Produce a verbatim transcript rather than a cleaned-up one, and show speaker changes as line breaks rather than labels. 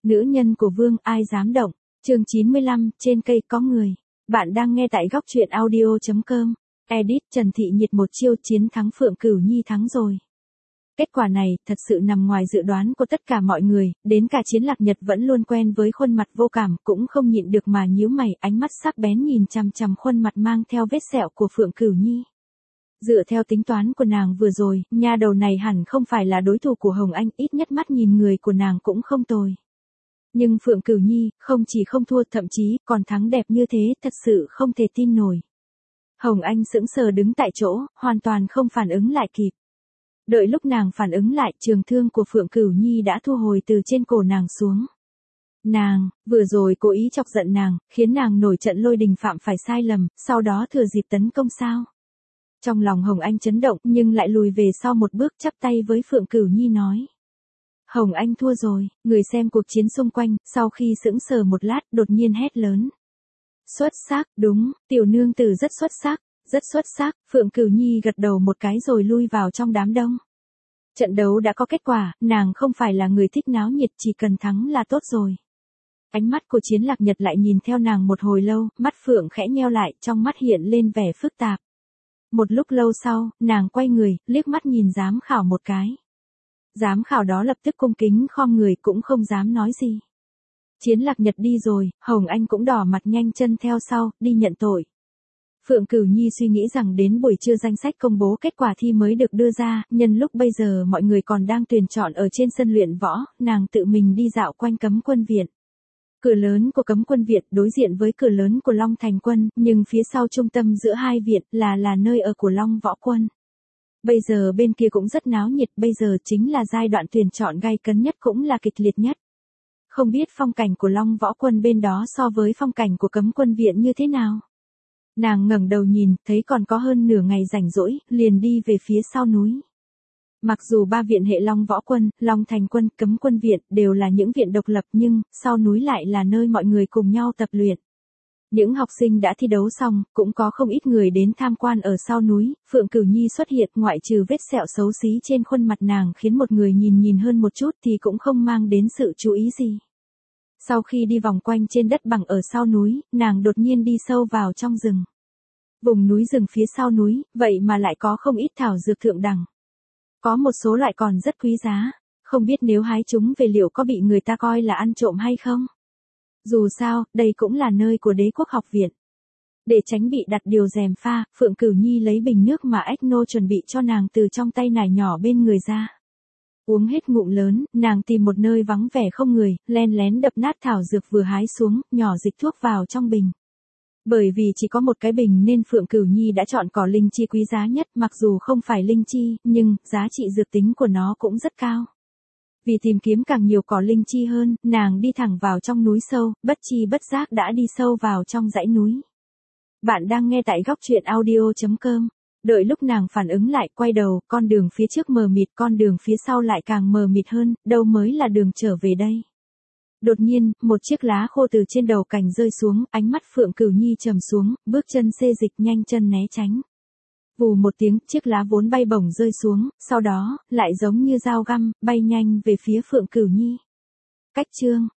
Nữ nhân của Vương, ai dám động? Chương chín mươi lăm, trên cây có người. Bạn đang nghe tại góc truyện audio chấm com. Edit Trần Thị Nhiệt một chiêu chiến thắng Phượng Cửu Nhi thắng rồi. Kết quả này, thật sự nằm ngoài dự đoán của tất cả mọi người, đến cả Chiến Lạc Nhật vẫn luôn quen với khuôn mặt vô cảm, cũng không nhịn được mà nhíu mày, ánh mắt sắc bén nhìn chằm chằm khuôn mặt mang theo vết sẹo của Phượng Cửu Nhi. Dựa theo tính toán của nàng vừa rồi, nha đầu này hẳn không phải là đối thủ của Hồng Anh, ít nhất mắt nhìn người của nàng cũng không tồi. Nhưng Phượng Cửu Nhi, không chỉ không thua thậm chí còn thắng đẹp như thế, thật sự không thể tin nổi. Hồng Anh sững sờ đứng tại chỗ, hoàn toàn không phản ứng lại kịp. Đợi lúc nàng phản ứng lại, trường thương của Phượng Cửu Nhi đã thu hồi từ trên cổ nàng xuống. Nàng, vừa rồi cố ý chọc giận nàng, khiến nàng nổi trận lôi đình phạm phải sai lầm, sau đó thừa dịp tấn công sao. Trong lòng Hồng Anh chấn động nhưng lại lùi về sau một bước chắp tay với Phượng Cửu Nhi nói. Hồng Anh thua rồi, người xem cuộc chiến xung quanh, sau khi sững sờ một lát đột nhiên hét lớn. Xuất sắc, đúng, tiểu nương tử rất xuất sắc, rất xuất sắc, Phượng Cửu Nhi gật đầu một cái rồi lui vào trong đám đông. Trận đấu đã có kết quả, nàng không phải là người thích náo nhiệt, chỉ cần thắng là tốt rồi. Ánh mắt của Chiến Lạc Nhật lại nhìn theo nàng một hồi lâu, mắt Phượng khẽ nheo lại, trong mắt hiện lên vẻ phức tạp. Một lúc lâu sau, nàng quay người, liếc mắt nhìn giám khảo một cái. Giám khảo đó lập tức cung kính khom người cũng không dám nói gì. Chiến Lạc Nhật đi rồi, Hồng Anh cũng đỏ mặt nhanh chân theo sau, đi nhận tội. Phượng Cửu Nhi suy nghĩ rằng đến buổi trưa danh sách công bố kết quả thi mới được đưa ra, nhân lúc bây giờ mọi người còn đang tuyển chọn ở trên sân luyện võ, nàng tự mình đi dạo quanh Cấm Quân Viện. Cửa lớn của Cấm Quân Viện đối diện với cửa lớn của Long Thành Quân, nhưng phía sau trung tâm giữa hai viện là là nơi ở của Long Võ Quân. Bây giờ bên kia cũng rất náo nhiệt, bây giờ chính là giai đoạn tuyển chọn gay cấn nhất cũng là kịch liệt nhất. Không biết phong cảnh của Long Võ Quân bên đó so với phong cảnh của Cấm Quân Viện như thế nào? Nàng ngẩng đầu nhìn, thấy còn có hơn nửa ngày rảnh rỗi, liền đi về phía sau núi. Mặc dù ba viện hệ Long Võ Quân, Long Thành Quân, Cấm Quân Viện đều là những viện độc lập nhưng, sau núi lại là nơi mọi người cùng nhau tập luyện. Những học sinh đã thi đấu xong, cũng có không ít người đến tham quan ở sau núi, Phượng Cửu Nhi xuất hiện ngoại trừ vết sẹo xấu xí trên khuôn mặt nàng khiến một người nhìn nhìn hơn một chút thì cũng không mang đến sự chú ý gì. Sau khi đi vòng quanh trên đất bằng ở sau núi, nàng đột nhiên đi sâu vào trong rừng. Vùng núi rừng phía sau núi, vậy mà lại có không ít thảo dược thượng đẳng. Có một số loại còn rất quý giá, không biết nếu hái chúng về liệu có bị người ta coi là ăn trộm hay không? Dù sao, đây cũng là nơi của Đế Quốc Học Viện. Để tránh bị đặt điều gièm pha, Phượng Cửu Nhi lấy bình nước mà Ecno chuẩn bị cho nàng từ trong tay nải nhỏ bên người ra. Uống hết ngụm lớn, nàng tìm một nơi vắng vẻ không người, len lén đập nát thảo dược vừa hái xuống, nhỏ dịch thuốc vào trong bình. Bởi vì chỉ có một cái bình nên Phượng Cửu Nhi đã chọn cỏ linh chi quý giá nhất, mặc dù không phải linh chi, nhưng giá trị dược tính của nó cũng rất cao. Vì tìm kiếm càng nhiều cỏ linh chi hơn, nàng đi thẳng vào trong núi sâu, bất chi bất giác đã đi sâu vào trong dãy núi. Bạn đang nghe tại góc truyện audio chấm com. Đợi lúc nàng phản ứng lại, quay đầu, con đường phía trước mờ mịt, con đường phía sau lại càng mờ mịt hơn, đâu mới là đường trở về đây. Đột nhiên, một chiếc lá khô từ trên đầu cành rơi xuống, ánh mắt Phượng Cửu Nhi trầm xuống, bước chân xê dịch nhanh chân né tránh. Vù một tiếng, chiếc lá vốn bay bổng rơi xuống, sau đó, lại giống như dao găm, bay nhanh về phía Phượng Cửu Nhi. Cách chương,